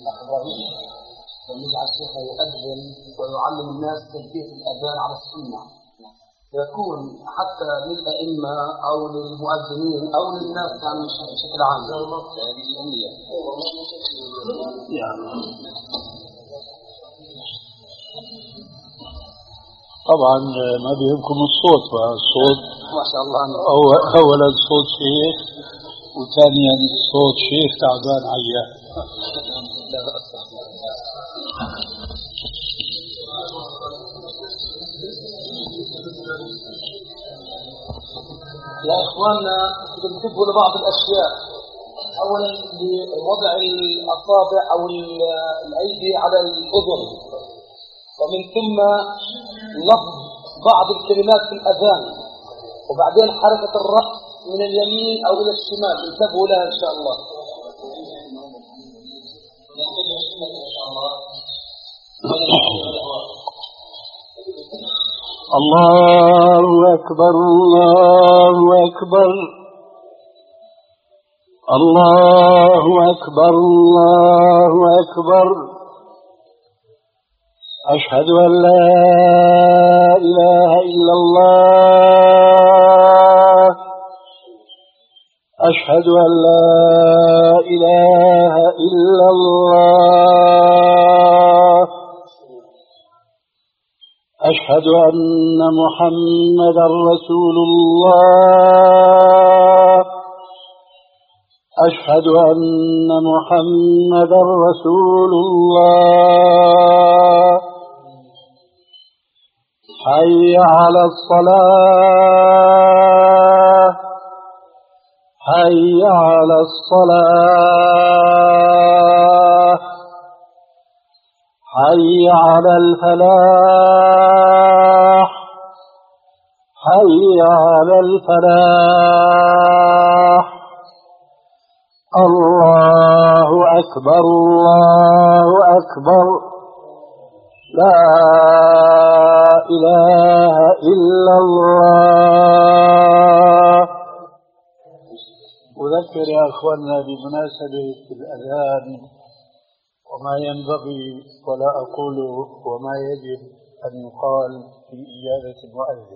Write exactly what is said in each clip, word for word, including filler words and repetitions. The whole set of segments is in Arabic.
ويجعل الشيخ يؤذن ويعلم الناس كيفية الأذان على السنة، يكون حتى للأئمة أو للمؤذنين أو للناس يعني بشكل عام. هذه الأمنية. طبعا ما بيهمكم الصوت، الصوت ما شاء الله. أولا صوت شيخ، وثانيا صوت شيخ تعبان عيان. يا إخواننا بنتبهوا لبعض الأشياء. أولا بوضع الأصابع أو الأيدي على الأذن، ومن ثم لفظ بعض الكلمات في الأذان، وبعدين حركة الرأس من اليمين أو إلى الشمال. انتبهوا لها إن شاء الله. الله أكبر الله أكبر الله أكبر الله أكبر. أشهد أن لا إله إلا الله أشهد أن لا إله إلا الله أشهد أن محمدا رسول الله أشهد أن محمدا رسول الله. حي على الصلاة حي على الصلاة حي على الفلاح حي على الفلاح. الله أكبر الله أكبر. لا إله إلا الله. أذكر يا أخواننا بمناسبة الأذان وما ينبغي ولا أقول وما يجب أن يقال في إجابة المؤذن.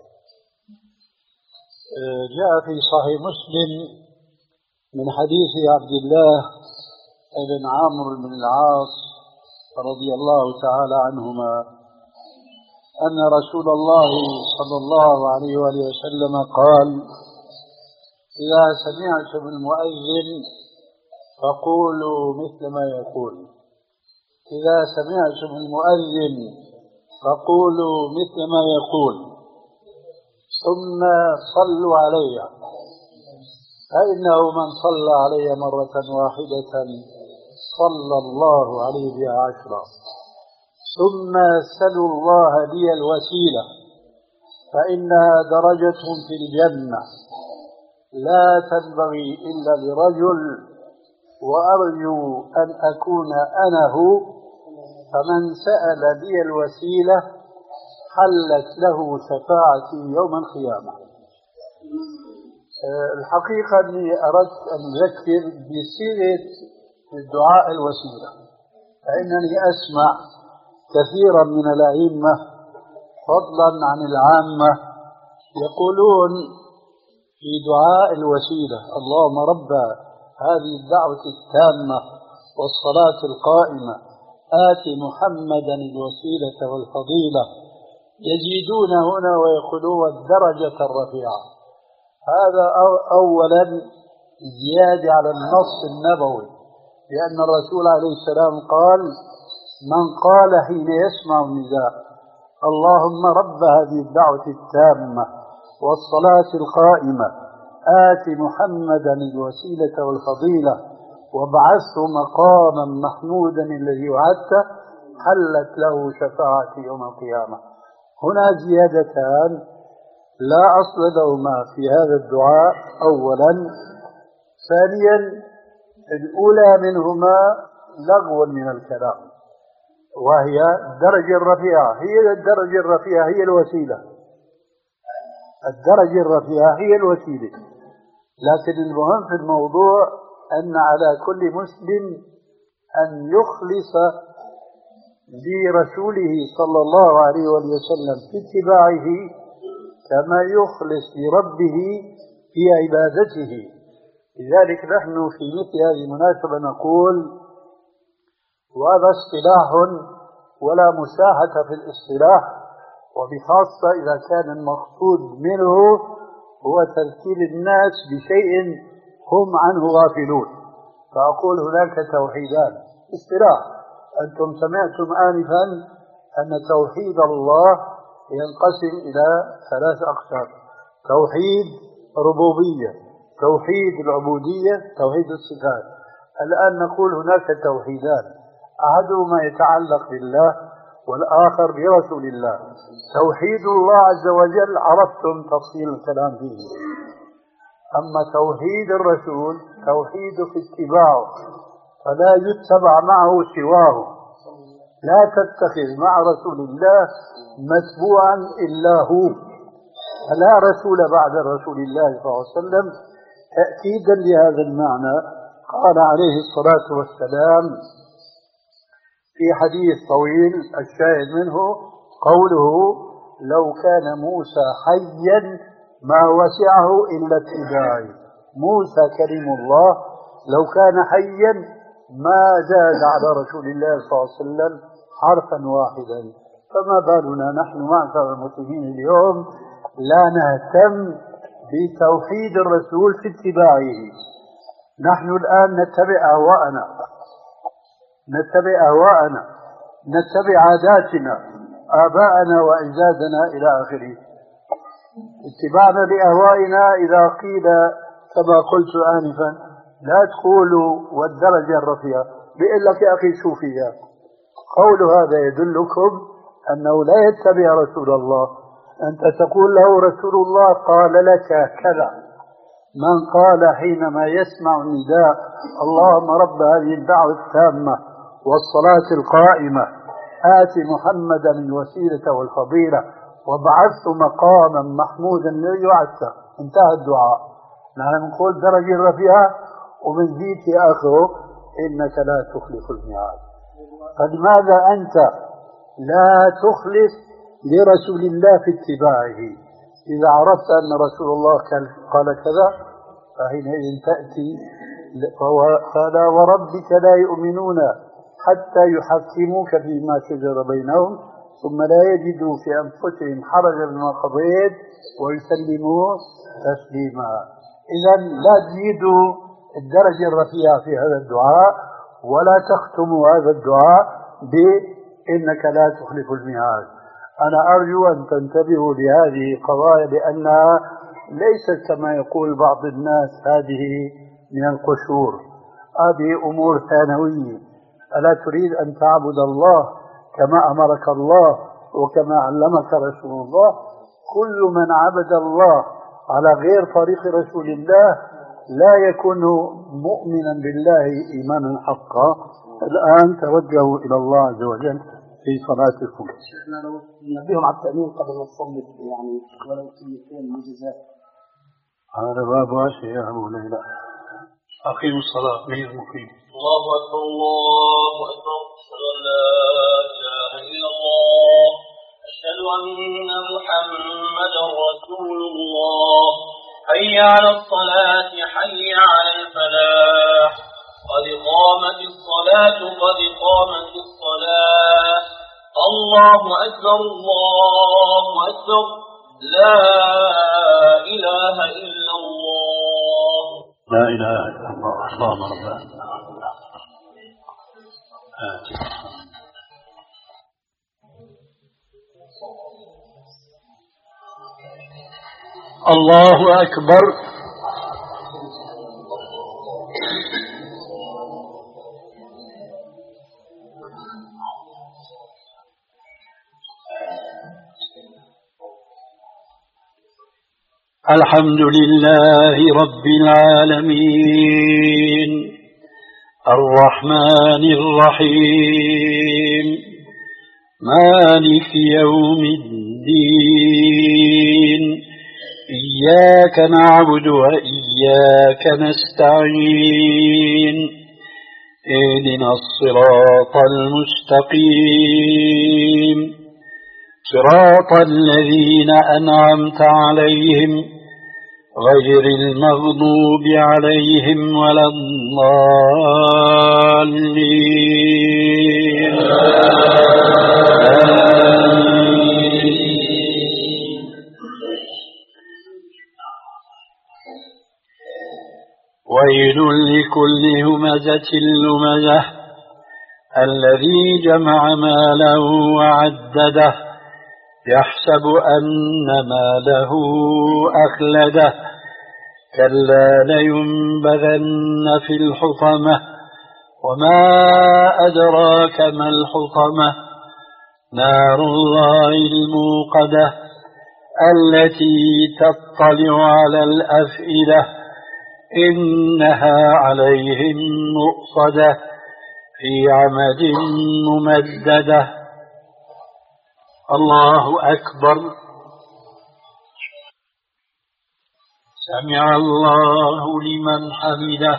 جاء في صحيح مسلم من حديث عبد الله بن عمرو بن العاص رضي الله تعالى عنهما أن رسول الله صلى الله عليه وآله وسلم قال: إذا سمعتم المؤذن فقولوا مثل ما يقول إذا سمعتم المؤذن فقولوا مثل ما يقول ثم صلوا علي، فإنه من صلى علي مرة واحدة صلى الله عليه بها عشرا. ثم سلوا الله لي الوسيلة فإنها درجة في الجنة لا تنبغي إلا لرجل، وأرجو أن أكون أنا هو، فمن سأل لي الوسيلة حلت له شفاعتي يوم القيامة. الحقيقة أني أردت أن أذكر بصيغة الدعاء الوسيلة، فإنني أسمع كثيرا من الأئمة فضلا عن العامة يقولون في دعاء الوسيلة: اللهم رب هذه الدعوة التامة والصلاة القائمة آت محمدا الوسيلة والفضيلة. يزيدون هنا ويقولون الدرجة الرفيعة. هذا أولا زيادة على النص النبوي، لأن الرسول عليه السلام قال: من قال حين يسمع النداء اللهم رب هذه الدعوة التامة والصلاة القائمة آت محمدا الوسيلة والفضيلة وابعثه مقاما محمودا الذي وعدته حلت له شفاعتي يوم القيامة. هنا زيادتان لا أصل لهما في هذا الدعاء أولا. ثانيا الأولى منهما لغو من الكلام، وهي الدرجة الرفيعة. هي الدرجة الرفيعة هي الوسيلة، الدرجة الرفيعة هي الوسيلة. لكن المهم في الموضوع أن على كل مسلم أن يخلص لرسوله صلى الله عليه وسلم في اتباعه كما يخلص لربه في عبادته. لذلك نحن في مثل هذه المناسبة نقول وهذا اصطلاح ولا مساحة في الاصطلاح، وبخاصة إذا كان المقصود منه هو تذكير الناس بشيء هم عنه غافلون، فأقول هناك توحيدان اصطلاح. أنتم سمعتم آنفا أن توحيد الله ينقسم إلى ثلاث أقسام: توحيد ربوبية، توحيد العبودية، توحيد الصفات. الآن نقول هناك توحيدان، أحدهما يتعلق بالله والآخر برسول الله. توحيد الله عز وجل عرفتم تفصيل الكلام فيه، أما توحيد الرسول توحيد في اتباعه، فلا يتبع معه سواه، لا تتخذ مع رسول الله متبوعا إلا هو، فلا رسول بعد رسول الله صلى الله عليه وسلم. تأكيدا لهذا المعنى قال عليه الصلاة والسلام في حديث طويل الشاهد منه قوله: لو كان موسى حيا ما وسعه إلا اتباعي. موسى كريم الله لو كان حيا ما زاد على رسول الله صلى الله عليه وسلم حرفا واحدا، فما بالنا نحن معشر المسلمين اليوم لا نهتم بتوحيد الرسول في اتباعه. نحن الآن نتبع أهواءنا، نتبع أهواءنا، نتبع عاداتنا، آباءنا وأجدادنا إلى آخره. اتباعنا لأهوائنا إذا قيل كما قلت آنفا لا تقولوا والدرجة الرفيعة، بيقول لك يا أخي صوفية. قول هذا يدلكم أنه لا يتبع رسول الله. أنت تقول له رسول الله قال لك كذا. من قال حينما يسمع النداء: اللهم رب هذه الدعوة التامة والصلاة القائمة آت محمدا الوسيلة والفضيلة وابعثه مقاما محمودا يعسى، انتهى الدعاء. نحن نقول درجة رفيعة ومنزيد في آخره إنك لا تخلف الميعاد. فلماذا أنت لا تخلص لرسول الله في اتباعه؟ إذا عرفت أن رسول الله قال كذا فحينئذ تأتي فلا وربك لا يؤمنون حتى يحكموك فيما شجر بينهم ثم لا يجدوا في أنفسهم حرجا مما قضيت ويسلموا تسليما. إذا لا تزيدوا الدرجة الرفيعة في هذا الدعاء ولا تختموا هذا الدعاء بإنك لا تخلف الميعاد. أنا أرجو أن تنتبهوا لهذه القضايا لأنها ليست كما يقول بعض الناس هذه من القشور، هذه أمور ثانوية. ألا تريد أن تعبد الله كما أمرك الله وكما علمك رسول الله؟ كل من عبد الله على غير طريق رسول الله لا يكون مؤمنا بالله إيمانا حقا. الآن توجهوا إلى الله عز وجل في صلاتكم. شيخنا لو نبيهم على التأمين قبل ما نصلي يعني ولو كلمتين معجزات. هذا باب واسع يا أبو ليلى. أقيموا الصلاة غير مقيم. الله أكبر الله أكبر. أشهد أن لا إله إلا الله. أشهد أن محمدا رسول الله. حي على الصلاة حي على الفلاح. قد قامت الصلاة قد قامت الصلاة. الله أكبر الله أكبر. لا إله إلا الله. لا إله إلا الله. اللهم ربنا الله أكبر. الحمد لله رب العالمين الرحمن الرحيم مالك يوم الدين إياك نعبد وإياك نستعين اهدنا الصراط المستقيم صراط الذين أنعمت عليهم غير المغضوب عليهم ولا الضالين. ويل لكل همزة لمزة الذي جمع ماله وعدده يحسب أن ماله أخلده كلا لينبذن في الحطمة وما أدراك ما الحطمة نار الله الموقدة التي تطلع على الأفئدة إنها عليهم مؤصدة في عمد ممددة. الله أكبر. سمع الله لمن حمده.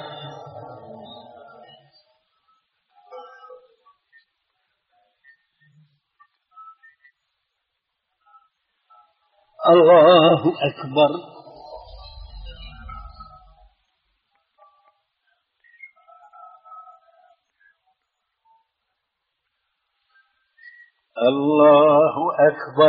الله أكبر. الله أكبر.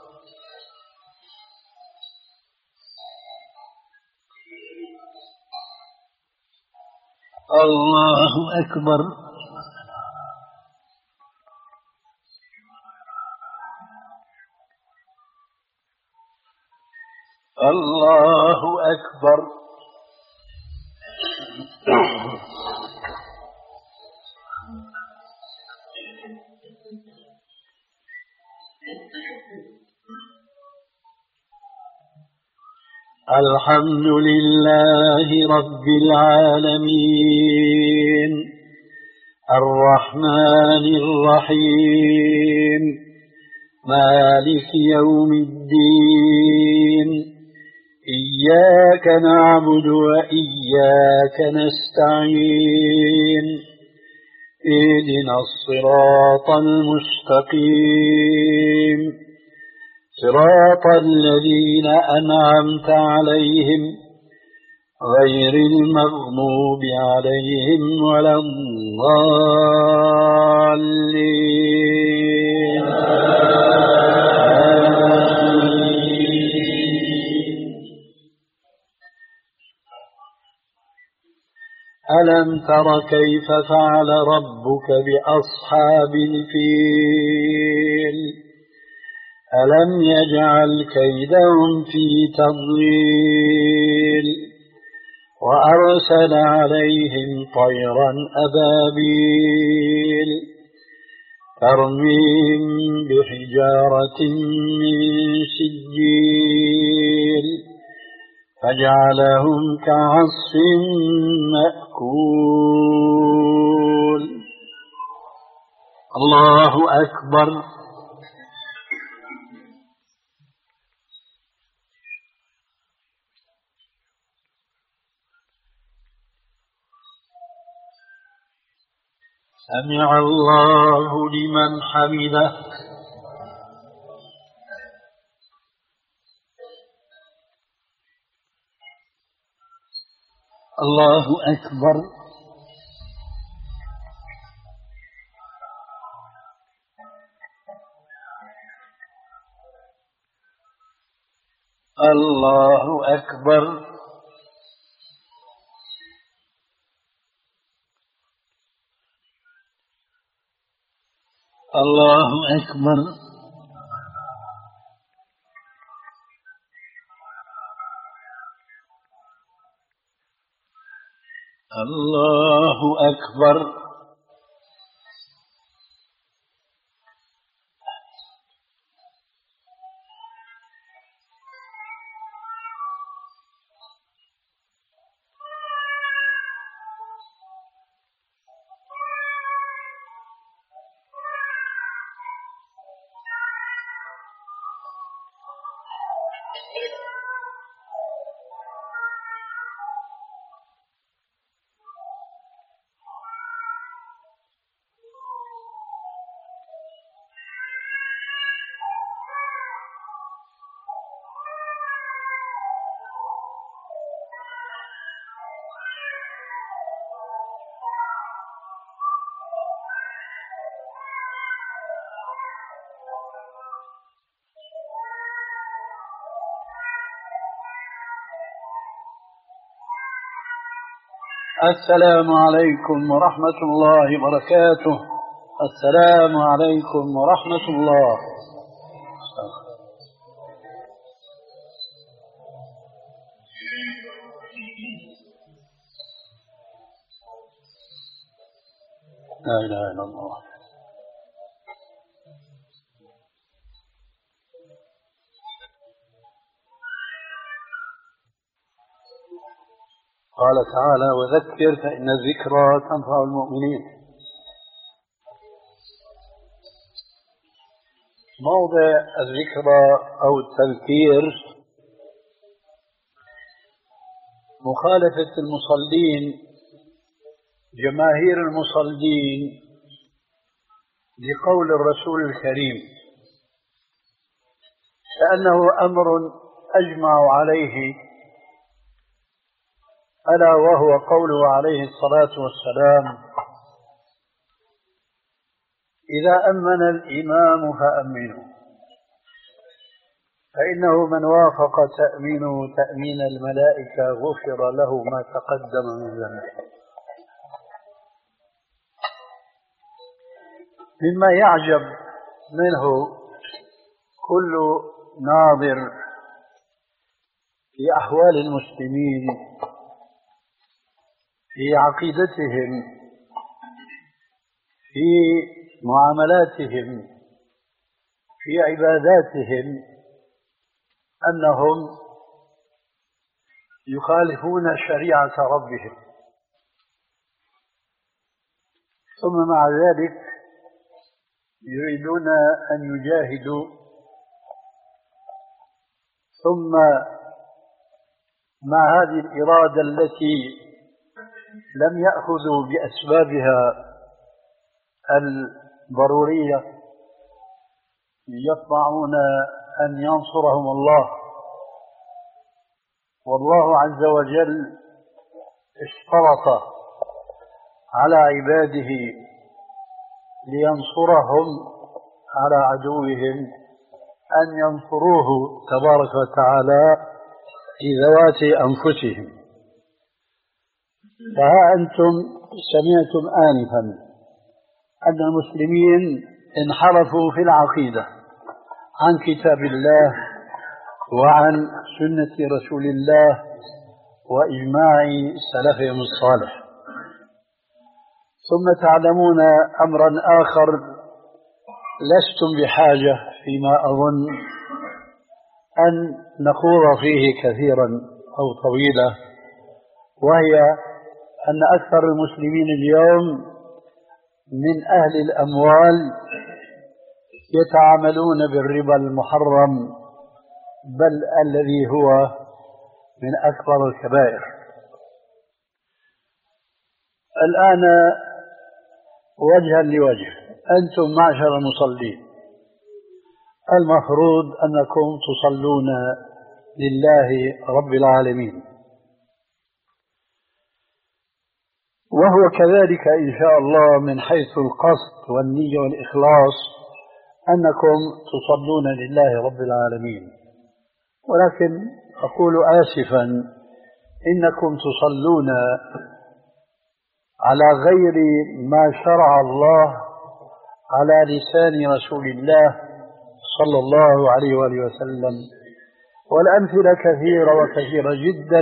الله أكبر. الله أكبر. الحمد لله رب العالمين الرحمن الرحيم مالك يوم الدين إياك نعبد وإياك نستعين اهدنا الصراط المستقيم صراط الذين أنعمت عليهم غير المغضوب عليهم ولا الضالين. ألم تر كيف فعل ربك بأصحاب الفيل ألم يجعل كيدهم في تضليل وأرسل عليهم طيرا أبابيل ترميهم بحجارة من سجيل فجعلهم كعصف مأكول. الله أكبر. سمع الله لمن حمده. الله أكبر. الله أكبر. الله أكبر. الله أكبر. السلام عليكم ورحمة الله وبركاته. السلام عليكم ورحمة الله. لا إله إلا الله. قال تعالى: وذكر فإن الذكرى تنفع المؤمنين. موضع الذكرى أو التذكير مخالفة المصلين، جماهير المصلين، لقول الرسول الكريم، لأنه أمر أجمع عليه، ألا وهو قوله عليه الصلاة والسلام: إذا أمن الإمام فأمنوا، فإنه من وافق تأمينه تأمين الملائكة غفر له ما تقدم من ذنبه. مما يعجب منه كل ناظر في أحوال المسلمين، في عقيدتهم، في معاملاتهم، في عباداتهم، أنهم يخالفون شريعة ربهم، ثم مع ذلك يريدون أن يجاهدوا، ثم مع هذه الإرادة التي لم يأخذوا بأسبابها الضرورية يطمعون أن ينصرهم الله، والله عز وجل اشترط على عباده لينصرهم على عدوهم أن ينصروه تبارك وتعالى في ذوات أنفسهم. فها أنتم سمعتم آنفا أن المسلمين انحرفوا في العقيدة عن كتاب الله وعن سنة رسول الله وإجماع سلفهم الصالح. ثم تعلمون أمرا آخر لستم بحاجة فيما أظن أن نخوض فيه كثيرا أو طويلا، وهي أن أكثر المسلمين اليوم من أهل الأموال يتعاملون بالربا المحرم، بل الذي هو من أكبر الكبائر. الآن وجها لوجه، أنتم معشر المصلين المفروض أنكم تصلون لله رب العالمين، وهو كذلك إن شاء الله من حيث القصد والنية والإخلاص أنكم تصلون لله رب العالمين. ولكن أقول آسفا إنكم تصلون على غير ما شرع الله على لسان رسول الله صلى الله عليه وآله وسلم، والأمثلة كثيرة وكثيرة جدا،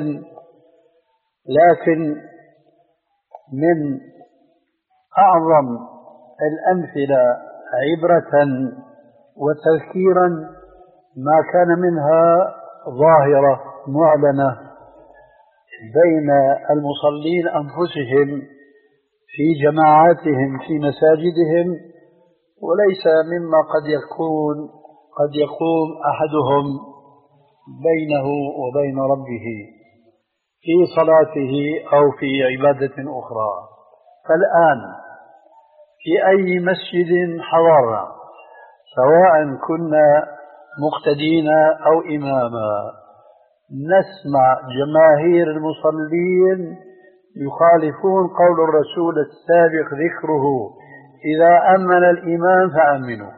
لكن من أعظم الأمثلة عبرة وتذكيرا ما كان منها ظاهرة معلنة بين المصلين أنفسهم في جماعاتهم في مساجدهم، وليس مما قد يكون قد يقوم أحدهم بينه وبين ربه في صلاته أو في عبادة أخرى. فالآن في أي مسجد حضرنا، سواء كنا مقتدين أو إماما، نسمع جماهير المصلين يخالفون قول الرسول السابق ذكره: إذا أمن الإمام فأمنوا.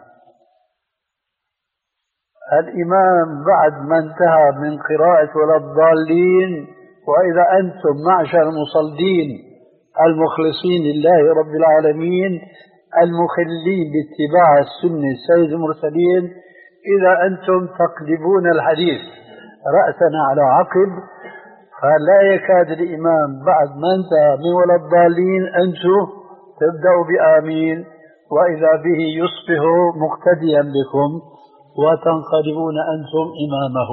الإمام بعد ما انتهى من قراءة ولا الضالين، وإذا أنتم معشر المصلين المخلصين لله رب العالمين المخلين باتباع السنة سيد المرسلين، إذا أنتم تقلبون الحديث رأسا على عقب، فلا يكاد الإمام بعد ما انتهى من ولا الضالين أنتم تبدأوا بآمين، وإذا به يصبح مقتديا بكم وتنقلبون أنتم إمامه.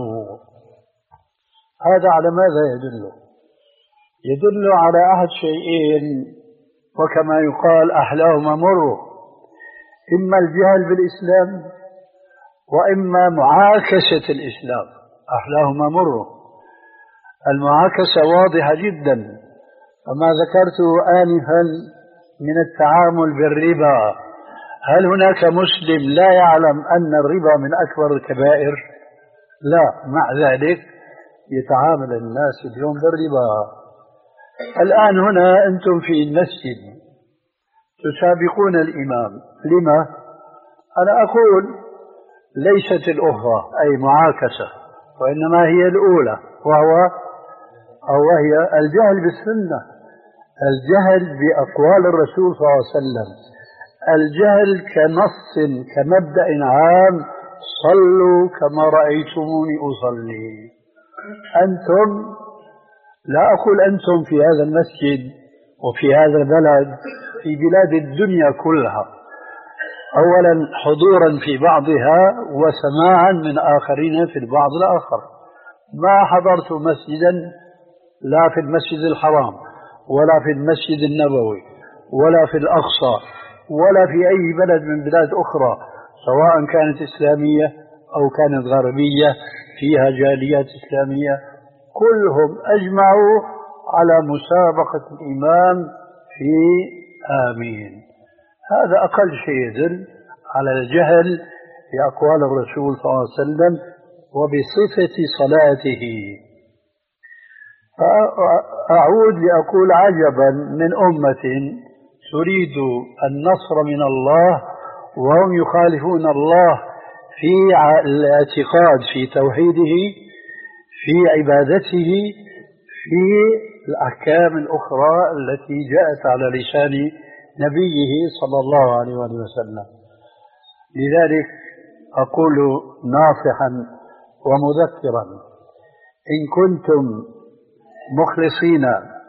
هذا على ماذا يدل؟ يدل على أحد شيئين، وكما يقال أحلاهما مر، إما الجهل بالإسلام وإما معاكسة الإسلام. أحلاهما مر. المعاكسة واضحة جدا، فما ذكرته آنفا من التعامل بالربا، هل هناك مسلم لا يعلم أن الربا من أكبر الكبائر؟ لا، مع ذلك يتعامل الناس اليوم بالربا. الآن هنا أنتم في المسجد تسابقون الإمام، لما؟ أنا أقول ليست الأخرى أي معاكسة، وإنما هي الأولى، وهو أو وهي الجهل بالسنة، الجهل بأقوال الرسول صلى الله عليه وسلم، الجهل كنص كمبدأ عام، صلوا كما رأيتموني أصلي. أنتم، لا أقول أنتم في هذا المسجد وفي هذا البلد، في بلاد الدنيا كلها، أولا حضورا في بعضها وسماعا من آخرين في البعض الآخر. ما حضرت مسجدا لا في المسجد الحرام ولا في المسجد النبوي ولا في الأقصى ولا في أي بلد من بلاد أخرى، سواء كانت إسلامية أو كانت غربية فيها جاليات إسلامية، كلهم أجمعوا على مسابقة الإمام في آمين. هذا أقل شيء يدل على الجهل بأقوال الرسول صلى الله عليه وسلم وبصفة صلاته. فأعود لأقول عجبا من أمة تريد النصر من الله وهم يخالفون الله في الاعتقاد في توحيده، في عبادته، في الأحكام الأخرى التي جاءت على لسان نبيه صلى الله عليه وسلم. لذلك أقول ناصحا ومذكرا: إن كنتم مخلصين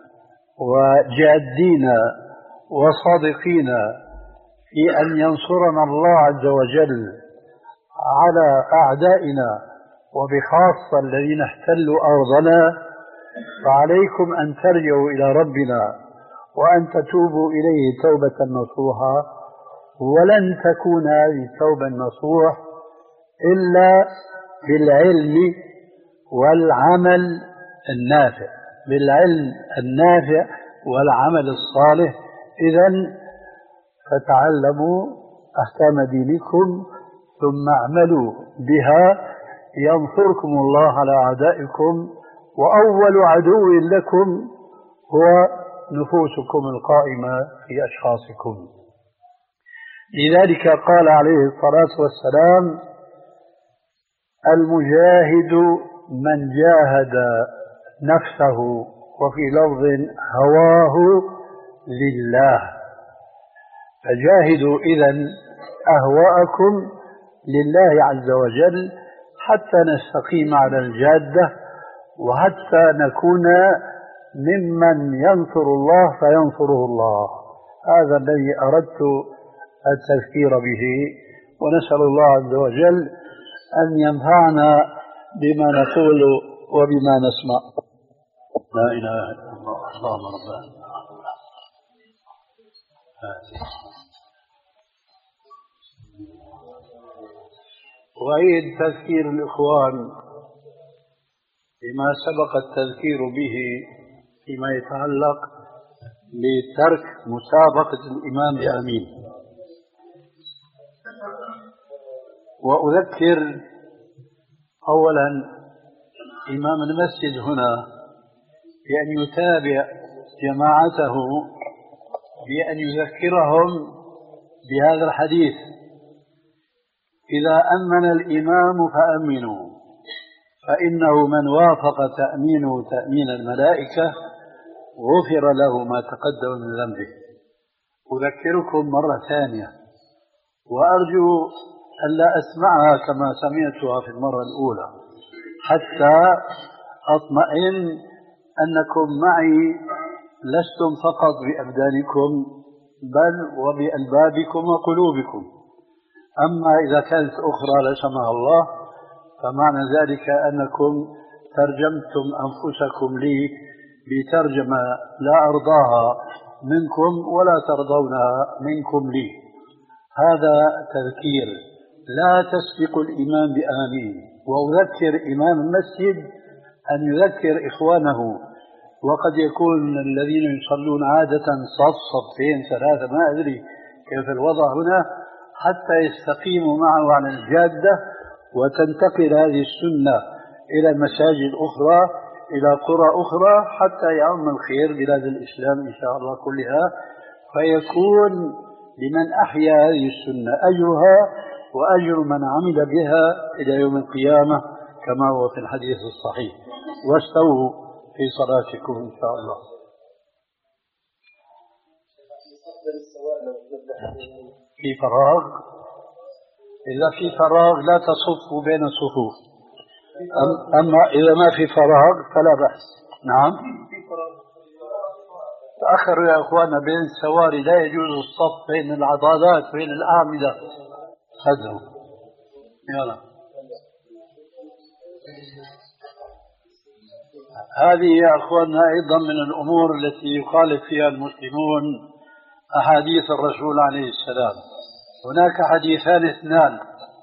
وجادين وصادقين في أن ينصرنا الله عز وجل على أعدائنا وبخاصة الذين احتلوا أرضنا، فعليكم أن ترجعوا إلى ربنا وأن تتوبوا إليه توبة نصوحا. ولن تكون هذه التوبة النصوح إلا بالعلم والعمل النافع، بالعلم النافع والعمل الصالح. إذن فتعلموا أحكام دينكم ثم اعملوا بها ينصركم الله على أعدائكم، وأول عدو لكم هو نفوسكم القائمة في أشخاصكم. لذلك قال عليه الصلاة والسلام: المجاهد من جاهد نفسه، وفي لفظ هواه لله. فجاهدوا إذن أهواءكم لله عز وجل حتى نستقيم على الجادة، وحتى نكون ممن ينصر الله فينصره الله. هذا الذي أردت التذكير به، ونسأل الله عز وجل أن ينفعنا بما نقول وبما نسمع. لا إله إلا الله. اللهم ربنا وأعيد تذكير الإخوان بما سبق التذكير به فيما يتعلق بترك مسابقة الإمام بآمين. وأذكر أولا إمام المسجد هنا بأن يتابع جماعته بأن يذكرهم بهذا الحديث: إذا أمن الإمام فأمنوا، فإنه من وافق تأمينه تأمين الملائكة غفر له ما تقدم من ذنبه. أذكركم مرة ثانية وأرجو ألا أسمعها كما سمعتها في المرة الأولى حتى أطمئن أنكم معي لستم فقط بأبدانكم بل وبألبابكم وقلوبكم. أما إذا كانت أخرى لا سمح الله فمعنى ذلك أنكم ترجمتم أنفسكم لي بترجمة لا أرضاها منكم ولا ترضونها منكم لي. هذا تذكير، لا تسبق الإمام بآمين. وأذكر إمام المسجد أن يذكر إخوانه، وقد يكون الذين يصلون عادة صف صفين ثلاثة ما أدري كيف الوضع هنا، حتى يستقيموا معه على الجادة وتنتقل هذه السنة إلى المساجد أخرى إلى قرى أخرى حتى يعم الخير بلاد الإسلام إن شاء الله كلها، فيكون لمن أحيا هذه السنة أجرها وأجر من عمل بها إلى يوم القيامة كما هو في الحديث الصحيح. واستووا في صلاتكم إن شاء الله. في فراغ، إذا في فراغ لا تصفوا بين الصفوف، أما إذا ما في فراغ فلا بأس. نعم، تأخروا يا أخوانا بين السواري، لا يجوز الصف بين العضادات بين الأعمدة. خذوا يلا. هذه يا أخوانا أيضا من الأمور التي يخالف فيها المسلمون أحاديث الرسول عليه السلام. هناك حديثان اثنان،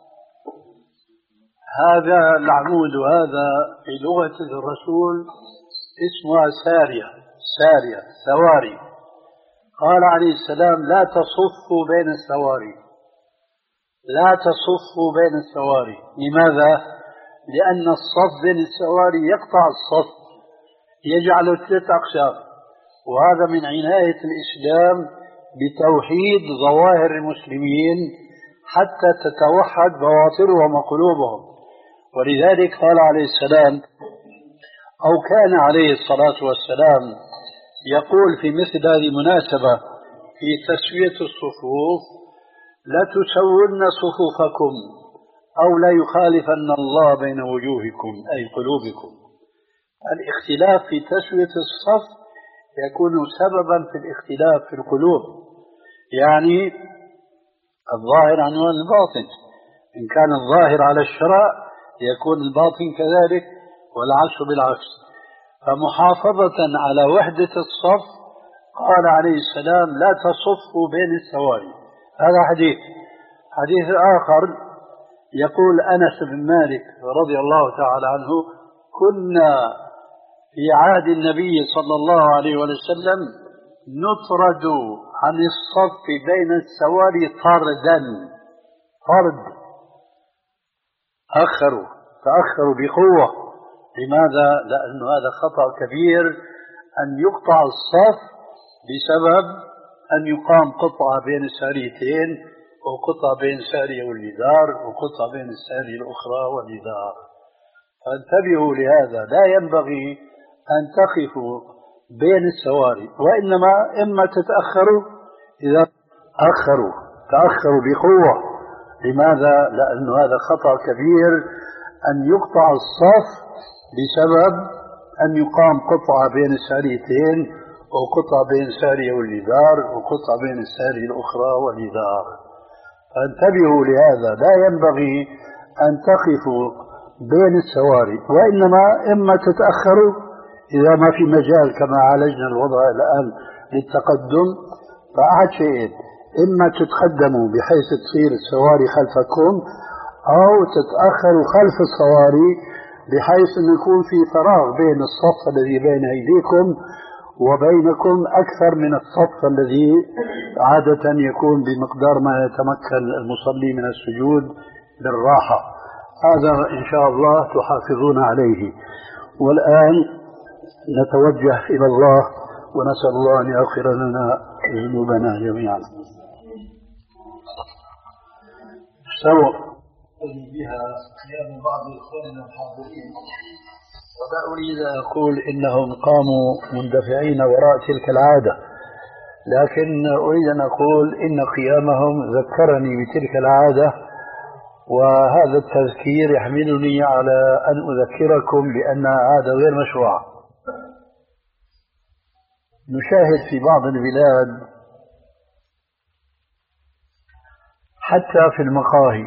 هذا العمود وهذا في لغة الرسول اسمها سارية، سارية سواري. قال عليه السلام لا تصفوا بين السواري، لا تصفوا بين السواري. لماذا؟ لأن الصف بين السواري يقطع الصف، يجعله ثلاث أقسام، وهذا من عناية الإسلام بتوحيد ظواهر المسلمين حتى تتوحد بواطنهم وقلوبهم. ولذلك قال عليه السلام أو كان عليه الصلاة والسلام يقول في مثل هذه المناسبة في تسوية الصفوف لا تسون صفوفكم أو لا يخالفن الله بين وجوهكم أي قلوبكم. الاختلاف في تسوية الصف يكون سببا في الاختلاف في القلوب، يعني الظاهر عنوان الباطن. إن كان الظاهر على الشرع يكون الباطن كذلك والعكس بالعكس. فمحافظة على وحدة الصف قال عليه السلام لا تصفوا بين السواري. هذا حديث. حديث آخر يقول أنس بن مالك رضي الله تعالى عنه كنا في عهد النبي صلى الله عليه وسلم نطرد عن الصف بين السواري طردا، طرد، أخروا تأخروا بقوة. لماذا؟ لأن هذا خطأ كبير أن يقطع الصف بسبب أن يقام قطعة بين الساريتين وقطعة بين السارية والجدار وقطعة بين السارية الأخرى والجدار. فانتبهوا لهذا، لا ينبغي أن تقفوا بين السواري، وإنما إما تتأخروا إذا أخروا تأخروا بقوة. لماذا؟ لأن هذا خطأ كبير أن يقطع الصف بسبب أن يقام قطعة بين الساريتين وقطعة بين السارية والجدار وقطعة بين السارية الأخرى والجدار. فانتبهوا لهذا، لا ينبغي أن تقفوا بين السواري، وإنما إما تتأخروا إذا ما في مجال كما عالجنا الوضع الآن للتقدم، فأحد شيئين: إما تتقدموا بحيث تصير السواري خلفكم، أو تتأخروا خلف السواري بحيث أن يكون في فراغ بين الصف الذي بين أيديكم وبينكم أكثر من الصف الذي عادة يكون بمقدار ما يتمكن المصلي من السجود بالراحة. هذا إن شاء الله تحافظون عليه. والآن نتوجه إلى الله ونسأل الله أن يغفر لنا ذنوبنا جميعا. سوء بها قيام بعض إخواننا الحاضرين ولا أريد أن أقول إنهم قاموا مندفعين وراء تلك العادة، لكن أريد أن أقول إن قيامهم ذكرني بتلك العادة، وهذا التذكير يحملني على أن أذكركم بأن هذا غير مشروع. نشاهد في بعض البلاد حتى في المقاهي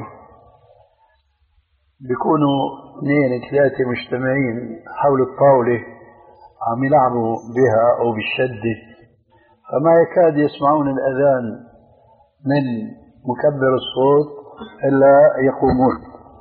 بيكونوا اثنين ثلاثة مجتمعين حول الطاولة عم يلعبوا بها أو بالشدة، فما يكاد يسمعون الأذان من مكبر الصوت إلا يقومون.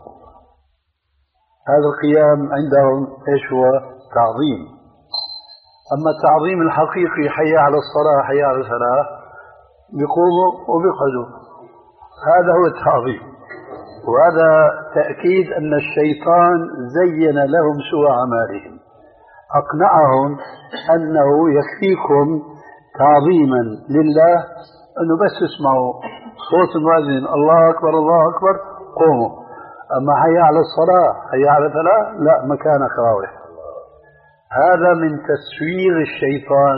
هذا القيام عندهم إيش هو؟ تعظيم. أما التعظيم الحقيقي حي على الصلاة حي على الفلاح بيقوموا وبيقعدوا، هذا هو التعظيم. وهذا تأكيد أن الشيطان زين لهم سوء أعمالهم، أقنعهم أنه يكفيكم تعظيما لله أنه بس اسمعوا صوت المؤذن الله أكبر الله أكبر قوموا، أما حي على الصلاة حي على الفلاح لا، مكانك راوح. هذا من تسوير الشيطان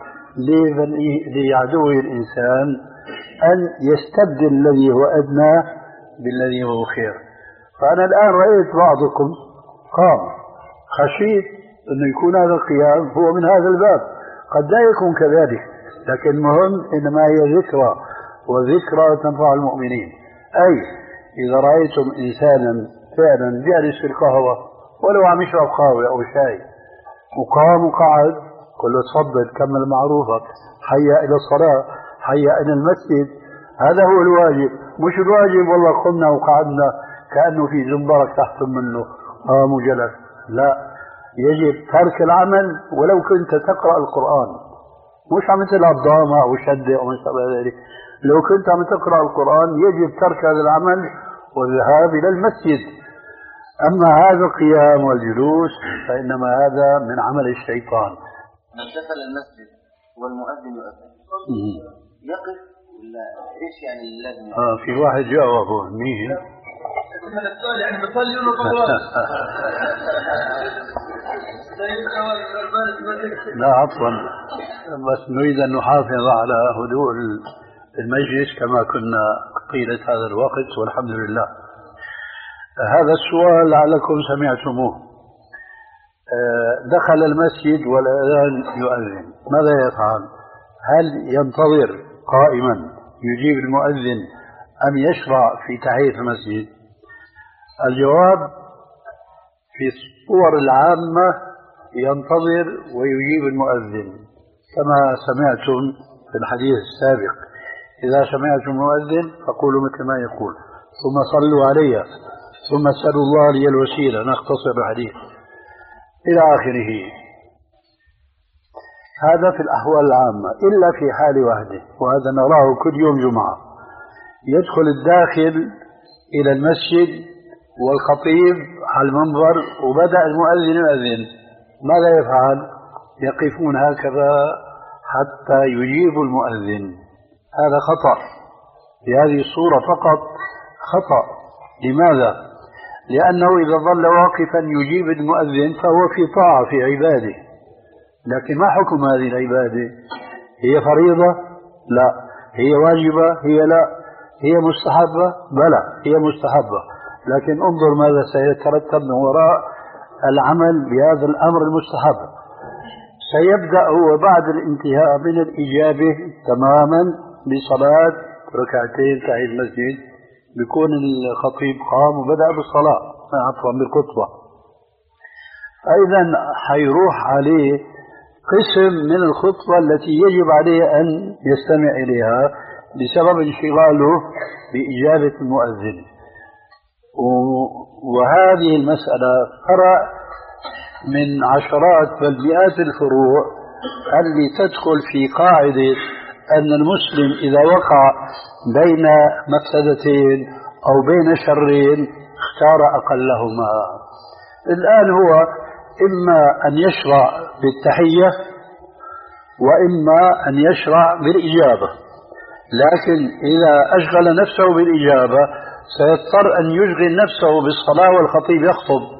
لعدو الإنسان أن يستبدل الذي هو أدنى بالذي هو خير. فأنا الآن رأيت بعضكم قام، خشيت أنه يكون هذا القيام هو من هذا الباب، قد لا يكون كذلك، لكن المهم إنما هي ذكرى، وذكرى تنفع المؤمنين. أي إذا رأيتم إنسانا فعلا جالس في القهوة ولو عم يشرب قهوة أو شاي وقام وقعد، قل له تفضل كمل معروفك، حيا إلى الصلاة حيا إلى المسجد. هذا هو الواجب، مش الواجب والله قمنا وقعدنا كأنه في زنبرك تحت منه قام وجلس. لا، يجب ترك العمل ولو كنت تقرأ القرآن، مش عم تلعب ضامة أو شدة أو ما ذلك. لو كنت عم تقرأ القرآن يجب ترك هذا العمل والذهاب إلى المسجد. أما هذا القيام والجلوس فإنما هذا من عمل الشيطان. من دخل المسجد والمؤذن يؤذن يقف ولا إيش يعني لازم يقف؟ آه في واحد جاوبه مين؟ من السؤال يعني بصلي ولا طوال؟ لا عفوا، بس نريد أن نحافظ على هدوء المجلس كما كنا طيلة هذا الوقت والحمد لله. هذا السؤال لعلكم سمعتموه. دخل المسجد والأذان يؤذن، ماذا يفعل؟ هل ينتظر قائما يجيب المؤذن أم يشرع في تحية المسجد؟ الجواب في الصور العامة ينتظر ويجيب المؤذن، كما سمعتم في الحديث السابق: إذا سمعتم المؤذن فقولوا مثل ما يقول، ثم صلوا علي، ثم اسألوا الله لي الوسيلة، نختصر الحديث إلى آخره. هذا في الأحوال العامة، إلا في حال واحدة، وهذا نراه كل يوم جمعة: يدخل الداخل إلى المسجد والخطيب على المنبر وبدأ المؤذن يؤذن، ماذا يفعل؟ يقفون هكذا حتى يجيبوا المؤذن. هذا خطأ، في هذه الصورة فقط خطأ. لماذا؟ لأنه إذا ظل واقفا يجيب المؤذن فهو في طاعة، في عبادة. لكن ما حكم هذه العبادة؟ هي فريضة؟ لا. هي واجبة؟ هي لا. هي مستحبة؟ بلى هي مستحبة. لكن انظر ماذا سيترتب من وراء العمل بهذا الأمر المستحب. سيبدأ هو بعد الانتهاء من الإجابة تماما بصلاة ركعتين تحية المسجد، بيكون الخطيب قام وبدأ بالصلاة عفوا بالخطبة. أيضا حيروح عليه قسم من الخطبة التي يجب عليه أن يستمع إليها بسبب انشغاله بإجابة المؤذن. وهذه المسألة فرع من عشرات بل مئات الفروع اللي تدخل في قاعدة أن المسلم إذا وقع بين مفسدتين أو بين شرين اختار أقلهما. الآن هو إما أن يشرع بالتحية وإما أن يشرع بالإجابة، لكن إذا أشغل نفسه بالإجابة سيضطر أن يشغل نفسه بالصلاة والخطيب يخطب،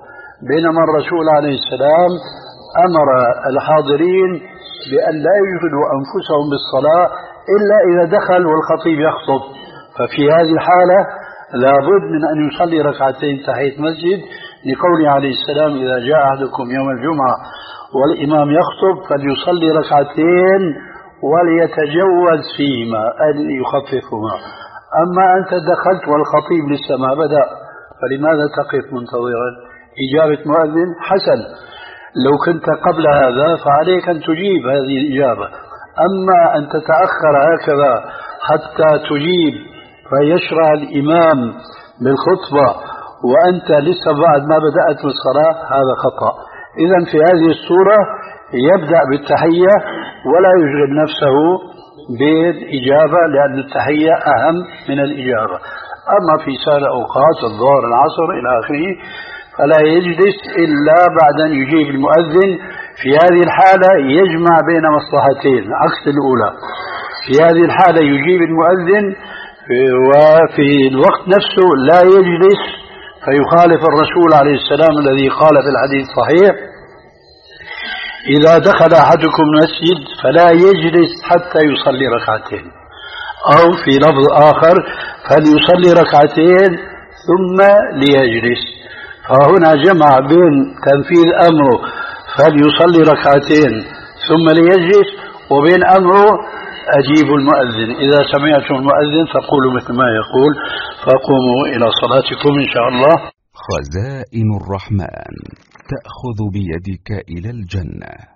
بينما الرسول عليه السلام أمر الحاضرين بأن لا يشغلوا أنفسهم بالصلاة إلا إذا دخل والخطيب يخطب. ففي هذه الحالة لابد من أن يصلي ركعتين تحية مسجد، لقوله عليه السلام إذا جاء أحدكم يوم الجمعة والإمام يخطب فليصلي ركعتين وليتجوز فيهما أن يخففهما. أما أنت دخلت والخطيب لسه ما بدأ فلماذا تقف منتظرا إجابة مؤذن؟ حسن، لو كنت قبل هذا فعليك أن تجيب هذه الإجابة. أما أن تتأخر هكذا حتى تجيب فيشرع الإمام بالخطبة وأنت لسه بعد ما بدأت بالصلاة، هذا خطأ. إذن في هذه الصورة يبدأ بالتحية ولا يشغل نفسه بالإجابة، لأن التحية أهم من الإجابة. أما في سائر أوقات الظهر العصر إلى آخره فلا يجلس إلا بعد أن يجيب المؤذن. في هذه الحالة يجمع بين مصلحتين عكس الأولى. في هذه الحالة يجيب المؤذن وفي الوقت نفسه لا يجلس فيخالف الرسول عليه السلام الذي قال في الحديث الصحيح إذا دخل أحدكم المسجد فلا يجلس حتى يصلي ركعتين، أو في لفظ آخر فليصلي ركعتين ثم ليجلس. فهنا جمع بين تنفيذ أمره فليصلي ركعتين ثم ليجلس وبين أمره أجيب المؤذن. إذا سمعتم المؤذن فقولوا مثل ما يقول فقوموا إلى صلاتكم إن شاء الله. خزائن الرحمن تأخذ بيدك إلى الجنة.